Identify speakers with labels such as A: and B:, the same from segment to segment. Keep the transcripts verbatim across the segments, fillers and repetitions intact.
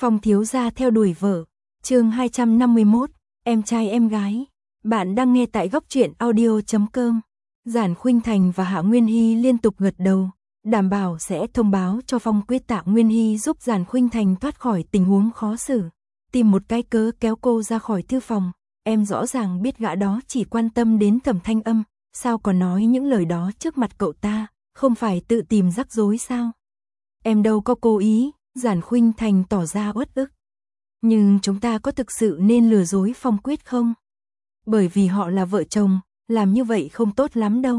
A: Phong thiếu gia theo đuổi vợ, chương hai trăm năm mươi mốt, em trai em gái. Bạn đang nghe tại góc truyện audio chấm com. Giản Khuynh Thành và Hạ Nguyên Hy liên tục gật đầu, đảm bảo sẽ thông báo cho Phong Quyết Tạ Nguyên Hy giúp Giản Khuynh Thành thoát khỏi tình huống khó xử, tìm một cái cớ kéo cô ra khỏi thư phòng. Em rõ ràng biết gã đó chỉ quan tâm đến Thẩm Thanh Âm, sao còn nói những lời đó trước mặt cậu ta, không phải tự tìm rắc rối sao? Em đâu có cố ý. Giản Khuynh Thành tỏ ra uất ức. Nhưng chúng ta có thực sự nên lừa dối Phong Quyết không? Bởi vì họ là vợ chồng, làm như vậy không tốt lắm đâu.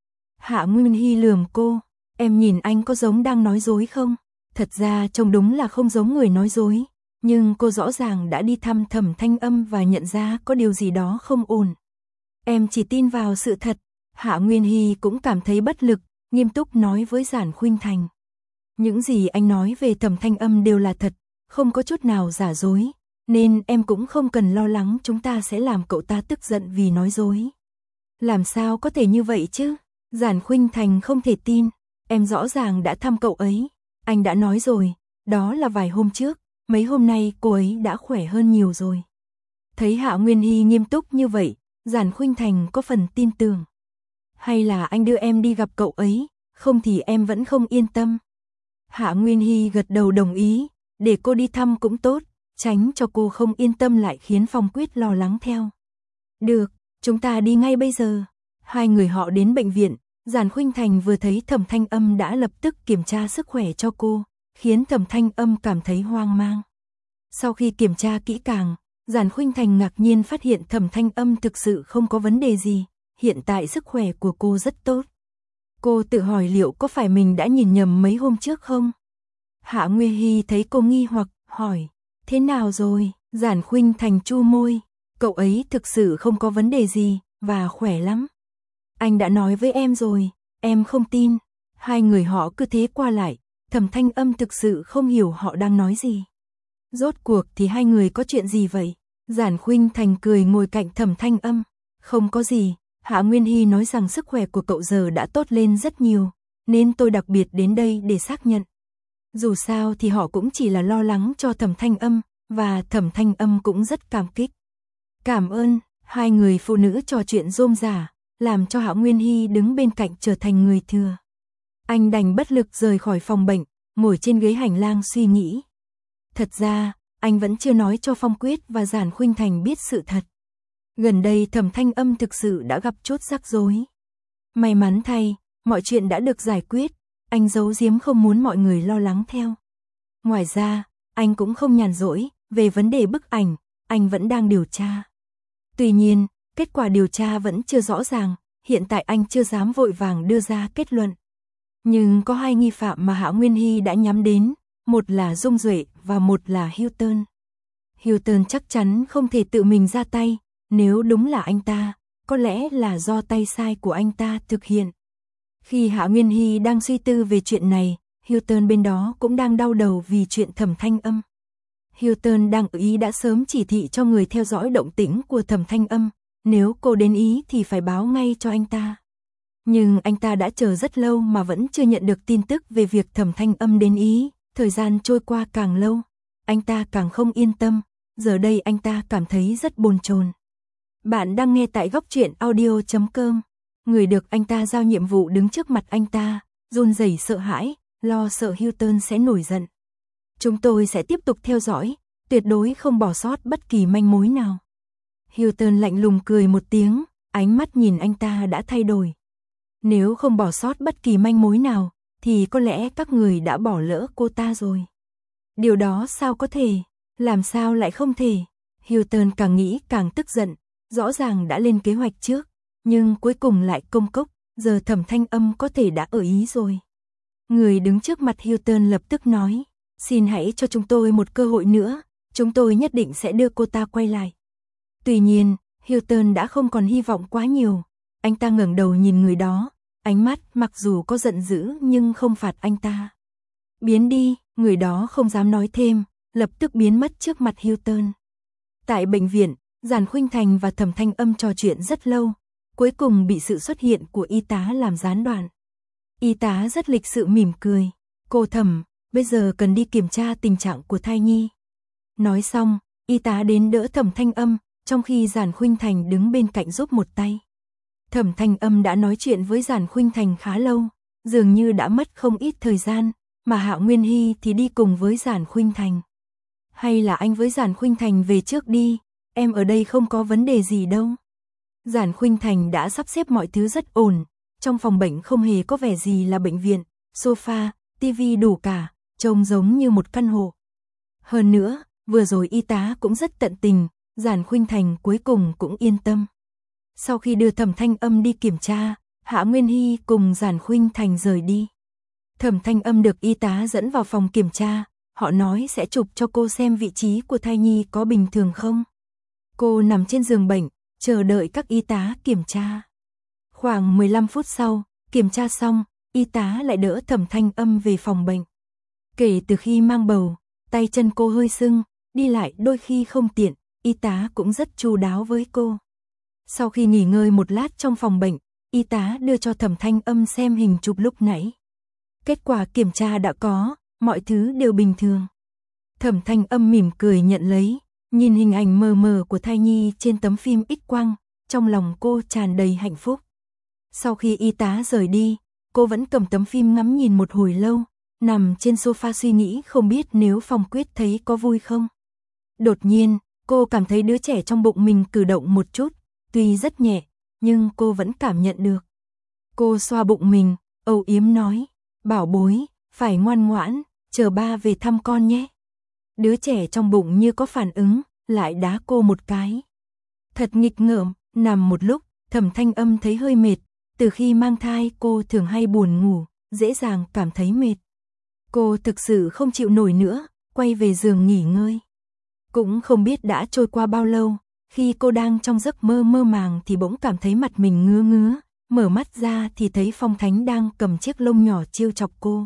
A: Hạ Nguyên Hy lườm cô, em nhìn anh có giống đang nói dối không? Thật ra trông đúng là không giống người nói dối, nhưng cô rõ ràng đã đi thăm Thẩm Thanh Âm và nhận ra có điều gì đó không ổn. Em chỉ tin vào sự thật. Hạ Nguyên Hy cũng cảm thấy bất lực, nghiêm túc nói với Giản Khuynh Thành. Những gì anh nói về Thẩm Thanh Âm đều là thật, không có chút nào giả dối, nên em cũng không cần lo lắng chúng ta sẽ làm cậu ta tức giận vì nói dối. Làm sao có thể như vậy chứ? Giản Khuynh Thành không thể tin, em rõ ràng đã thăm cậu ấy, anh đã nói rồi, đó là vài hôm trước, mấy hôm nay cô ấy đã khỏe hơn nhiều rồi. Thấy Hạ Nguyên Hy nghiêm túc như vậy, Giản Khuynh Thành có phần tin tưởng. Hay là anh đưa em đi gặp cậu ấy, không thì em vẫn không yên tâm. Hạ Nguyên Hy gật đầu đồng ý, để cô đi thăm cũng tốt, tránh cho cô không yên tâm lại khiến Phong Quyết lo lắng theo. Được, chúng ta đi ngay bây giờ. Hai người họ đến bệnh viện, Giản Khuynh Thành vừa thấy Thẩm Thanh Âm đã lập tức kiểm tra sức khỏe cho cô, khiến Thẩm Thanh Âm cảm thấy hoang mang. Sau khi kiểm tra kỹ càng, Giản Khuynh Thành ngạc nhiên phát hiện Thẩm Thanh Âm thực sự không có vấn đề gì, hiện tại sức khỏe của cô rất tốt. Cô tự hỏi liệu có phải mình đã nhìn nhầm mấy hôm trước không? Hạ Nguyên Hy thấy cô nghi hoặc, hỏi, thế nào rồi? Giản Khuynh Thành chu môi, cậu ấy thực sự không có vấn đề gì, và khỏe lắm. Anh đã nói với em rồi, em không tin. Hai người họ cứ thế qua lại, Thẩm Thanh Âm thực sự không hiểu họ đang nói gì. Rốt cuộc thì hai người có chuyện gì vậy? Giản Khuynh Thành cười ngồi cạnh Thẩm Thanh Âm, không có gì. Hạ Nguyên Hy nói rằng sức khỏe của cậu giờ đã tốt lên rất nhiều, nên tôi đặc biệt đến đây để xác nhận. Dù sao thì họ cũng chỉ là lo lắng cho Thẩm Thanh Âm, và Thẩm Thanh Âm cũng rất cảm kích. Cảm ơn. Hai người phụ nữ trò chuyện rôm rả, làm cho Hạ Nguyên Hy đứng bên cạnh trở thành người thừa. Anh đành bất lực rời khỏi phòng bệnh, ngồi trên ghế hành lang suy nghĩ. Thật ra, anh vẫn chưa nói cho Phong Quyết và Giản Khuynh Thành biết sự thật. Gần đây Thẩm Thanh Âm thực sự đã gặp chút rắc rối. May mắn thay, mọi chuyện đã được giải quyết, anh giấu giếm không muốn mọi người lo lắng theo. Ngoài ra, anh cũng không nhàn rỗi, về vấn đề bức ảnh, anh vẫn đang điều tra. Tuy nhiên, kết quả điều tra vẫn chưa rõ ràng, hiện tại anh chưa dám vội vàng đưa ra kết luận. Nhưng có hai nghi phạm mà Hạ Nguyên Hy đã nhắm đến, một là Dung Duệ và một là Hilton. Hilton chắc chắn không thể tự mình ra tay. Nếu đúng là anh ta, có lẽ là do tay sai của anh ta thực hiện. Khi Hạ Nguyên Hy đang suy tư về chuyện này, Hilton bên đó cũng đang đau đầu vì chuyện Thẩm Thanh Âm. Hilton đang ở ý đã sớm chỉ thị cho người theo dõi động tĩnh của Thẩm Thanh Âm, nếu cô đến ý thì phải báo ngay cho anh ta. Nhưng anh ta đã chờ rất lâu mà vẫn chưa nhận được tin tức về việc Thẩm Thanh Âm đến ý, thời gian trôi qua càng lâu, anh ta càng không yên tâm, giờ đây anh ta cảm thấy rất bồn chồn. Bạn đang nghe tại góc truyện audio chấm com. Người được anh ta giao nhiệm vụ đứng trước mặt anh ta, run rẩy sợ hãi, lo sợ Hilton sẽ nổi giận. Chúng tôi sẽ tiếp tục theo dõi, tuyệt đối không bỏ sót bất kỳ manh mối nào. Hilton lạnh lùng cười một tiếng, ánh mắt nhìn anh ta đã thay đổi. Nếu không bỏ sót bất kỳ manh mối nào, thì có lẽ các người đã bỏ lỡ cô ta rồi. Điều đó sao có thể, làm sao lại không thể? Hilton càng nghĩ càng tức giận. Rõ ràng đã lên kế hoạch trước, nhưng cuối cùng lại công cốc, giờ Thẩm Thanh Âm có thể đã ở ý rồi. Người đứng trước mặt Hilton lập tức nói, xin hãy cho chúng tôi một cơ hội nữa, chúng tôi nhất định sẽ đưa cô ta quay lại. Tuy nhiên, Hilton đã không còn hy vọng quá nhiều, anh ta ngẩng đầu nhìn người đó, ánh mắt mặc dù có giận dữ nhưng không phạt anh ta. Biến đi, người đó không dám nói thêm, lập tức biến mất trước mặt Hilton. Tại bệnh viện, Giản Khuynh Thành và Thẩm Thanh Âm trò chuyện rất lâu, cuối cùng bị sự xuất hiện của y tá làm gián đoạn. Y tá rất lịch sự mỉm cười, cô Thẩm, bây giờ cần đi kiểm tra tình trạng của thai nhi, Nói xong, y tá đến đỡ Thẩm Thanh Âm, trong khi Giản Khuynh Thành đứng bên cạnh giúp một tay. Thẩm Thanh Âm đã nói chuyện với Giản Khuynh Thành khá lâu, dường như đã mất không ít thời gian, mà Hạ Nguyên Hy thì đi cùng với Giản Khuynh Thành. Hay là anh với Giản Khuynh Thành về trước đi, em ở đây không có vấn đề gì đâu. Giản Khuynh Thành đã sắp xếp mọi thứ rất ổn, trong phòng bệnh không hề có vẻ gì là bệnh viện, sofa, tivi đủ cả, trông giống như một căn hộ. Hơn nữa, vừa rồi y tá cũng rất tận tình, Giản Khuynh Thành cuối cùng cũng yên tâm. Sau khi đưa Thẩm Thanh Âm đi kiểm tra, Hạ Nguyên Hy cùng Giản Khuynh Thành rời đi. Thẩm Thanh Âm được y tá dẫn vào phòng kiểm tra, họ nói sẽ chụp cho cô xem vị trí của thai nhi có bình thường không. Cô nằm trên giường bệnh, chờ đợi các y tá kiểm tra. Khoảng mười lăm phút sau, kiểm tra xong, y tá lại đỡ Thẩm Thanh Âm về phòng bệnh. Kể từ khi mang bầu, tay chân cô hơi sưng, đi lại đôi khi không tiện, y tá cũng rất chu đáo với cô. Sau khi nghỉ ngơi một lát trong phòng bệnh, y tá đưa cho Thẩm Thanh Âm xem hình chụp lúc nãy. Kết quả kiểm tra đã có, mọi thứ đều bình thường. Thẩm Thanh Âm mỉm cười nhận lấy, nhìn hình ảnh mờ mờ của thai nhi trên tấm phim X-quang, trong lòng cô tràn đầy hạnh phúc. Sau khi y tá rời đi, cô vẫn cầm tấm phim ngắm nhìn một hồi lâu, nằm trên sofa suy nghĩ không biết nếu Phong Quyết thấy có vui không. Đột nhiên, cô cảm thấy đứa trẻ trong bụng mình cử động một chút, tuy rất nhẹ, nhưng cô vẫn cảm nhận được. Cô xoa bụng mình, âu yếm nói, bảo bối, phải ngoan ngoãn, chờ ba về thăm con nhé. Đứa trẻ trong bụng như có phản ứng, lại đá cô một cái. Thật nghịch ngợm, nằm một lúc, Thẩm Thanh Âm thấy hơi mệt, từ khi mang thai cô thường hay buồn ngủ, dễ dàng cảm thấy mệt. Cô thực sự không chịu nổi nữa, quay về giường nghỉ ngơi. Cũng không biết đã trôi qua bao lâu, khi cô đang trong giấc mơ mơ màng thì bỗng cảm thấy mặt mình ngứa ngứa, mở mắt ra thì thấy Phong Thánh đang cầm chiếc lông nhỏ trêu chọc cô.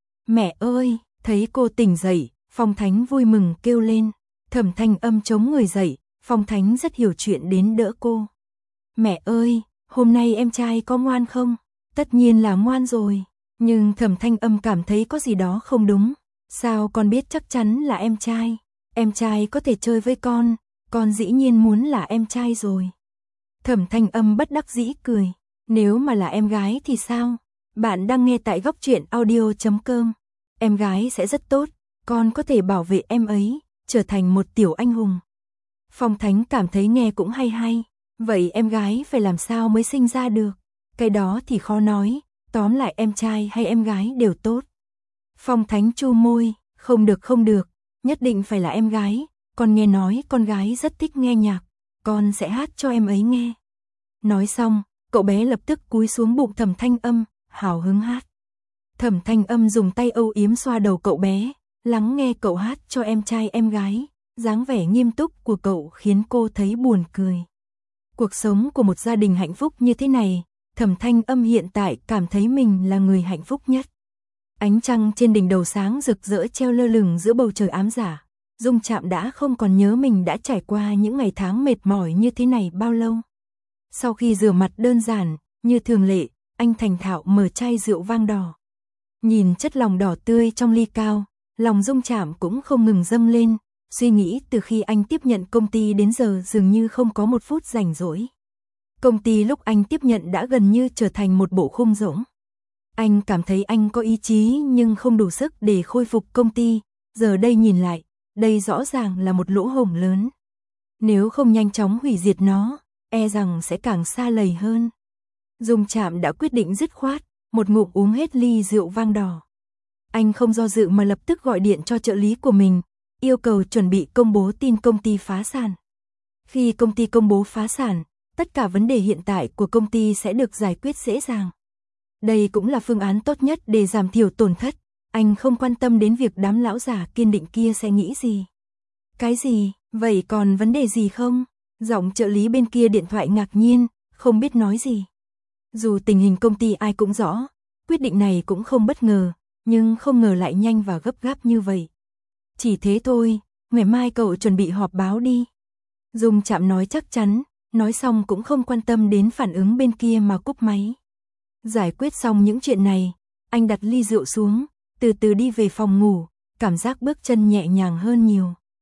A: Mẹ ơi, thấy cô tỉnh dậy, Phong Thánh vui mừng kêu lên. Thẩm Thanh Âm chống người dậy, Phong Thánh rất hiểu chuyện đến đỡ cô. Mẹ ơi, hôm nay em trai có ngoan không? Tất nhiên là ngoan rồi, nhưng Thẩm Thanh Âm cảm thấy có gì đó không đúng. Sao con biết chắc chắn là em trai? Em trai có thể chơi với con, con dĩ nhiên muốn là em trai rồi. Thẩm Thanh Âm bất đắc dĩ cười, nếu mà là em gái thì sao? Bạn đang nghe tại góc truyện audio chấm com. Em gái sẽ rất tốt, con có thể bảo vệ em ấy, trở thành một tiểu anh hùng. Phong Thánh cảm thấy nghe cũng hay hay, vậy em gái phải làm sao mới sinh ra được? Cái đó thì khó nói, tóm lại em trai hay em gái đều tốt. Phong Thánh chu môi, không được không được, nhất định phải là em gái, con nghe nói con gái rất thích nghe nhạc, con sẽ hát cho em ấy nghe. Nói xong, cậu bé lập tức cúi xuống bụng Thẩm Thanh Âm, hào hứng hát. Thẩm Thanh Âm dùng tay âu yếm xoa đầu cậu bé, lắng nghe cậu hát cho em trai em gái, dáng vẻ nghiêm túc của cậu khiến cô thấy buồn cười. Cuộc sống của một gia đình hạnh phúc như thế này, Thẩm Thanh Âm hiện tại cảm thấy mình là người hạnh phúc nhất. Ánh trăng trên đỉnh đầu sáng rực rỡ treo lơ lửng giữa bầu trời ám giả, Dung Trạm đã không còn nhớ mình đã trải qua những ngày tháng mệt mỏi như thế này bao lâu. Sau khi rửa mặt đơn giản, như thường lệ, anh thành thạo mở chai rượu vang đỏ. Nhìn chất lòng đỏ tươi trong ly cao, lòng Dung Trạm cũng không ngừng dâng lên, suy nghĩ từ khi anh tiếp nhận công ty đến giờ dường như không có một phút rảnh rỗi. Công ty lúc anh tiếp nhận đã gần như trở thành một bộ khung rỗng. Anh cảm thấy anh có ý chí nhưng không đủ sức để khôi phục công ty, giờ đây nhìn lại, đây rõ ràng là một lỗ hổng lớn. Nếu không nhanh chóng hủy diệt nó, e rằng sẽ càng xa lầy hơn. Dung Trạm đã quyết định dứt khoát, một ngụm uống hết ly rượu vang đỏ. Anh không do dự mà lập tức gọi điện cho trợ lý của mình, yêu cầu chuẩn bị công bố tin công ty phá sản. Khi công ty công bố phá sản, tất cả vấn đề hiện tại của công ty sẽ được giải quyết dễ dàng. Đây cũng là phương án tốt nhất để giảm thiểu tổn thất, anh không quan tâm đến việc đám lão già kiên định kia sẽ nghĩ gì. Cái gì, vậy còn vấn đề gì không? Giọng trợ lý bên kia điện thoại ngạc nhiên, không biết nói gì. Dù tình hình công ty ai cũng rõ, quyết định này cũng không bất ngờ, nhưng không ngờ lại nhanh và gấp gáp như vậy. Chỉ thế thôi, ngày mai cậu chuẩn bị họp báo đi. Dung Trạm nói chắc chắn, nói xong cũng không quan tâm đến phản ứng bên kia mà cúp máy. Giải quyết xong những chuyện này, anh đặt ly rượu xuống, từ từ đi về phòng ngủ, cảm giác bước chân nhẹ nhàng hơn nhiều.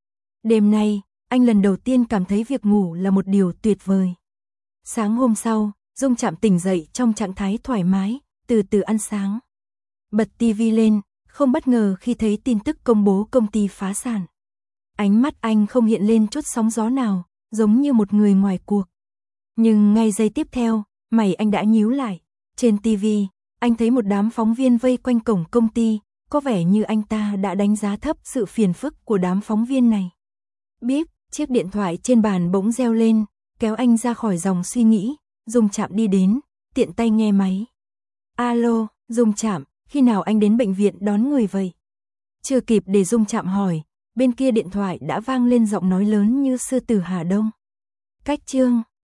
A: Đêm nay, anh lần đầu tiên cảm thấy việc ngủ là một điều tuyệt vời. Sáng hôm sau, Dung Trạm tỉnh dậy trong trạng thái thoải mái, từ từ ăn sáng. Bật tivi lên, không bất ngờ khi thấy tin tức công bố công ty phá sản. Ánh mắt anh không hiện lên chút sóng gió nào, giống như một người ngoài cuộc. Nhưng ngay giây tiếp theo, mày anh đã nhíu lại. Trên tivi, anh thấy một đám phóng viên vây quanh cổng công ty, có vẻ như anh ta đã đánh giá thấp sự phiền phức của đám phóng viên này. Bíp, chiếc điện thoại trên bàn bỗng reo lên, kéo anh ra khỏi dòng suy nghĩ. Dung Trạm đi đến, tiện tay nghe máy. Alo, Dung Trạm, khi nào anh đến bệnh viện đón người vậy? Chưa kịp để Dung Trạm hỏi, bên kia điện thoại đã vang lên giọng nói lớn như sư tử Hà Đông. Cách chương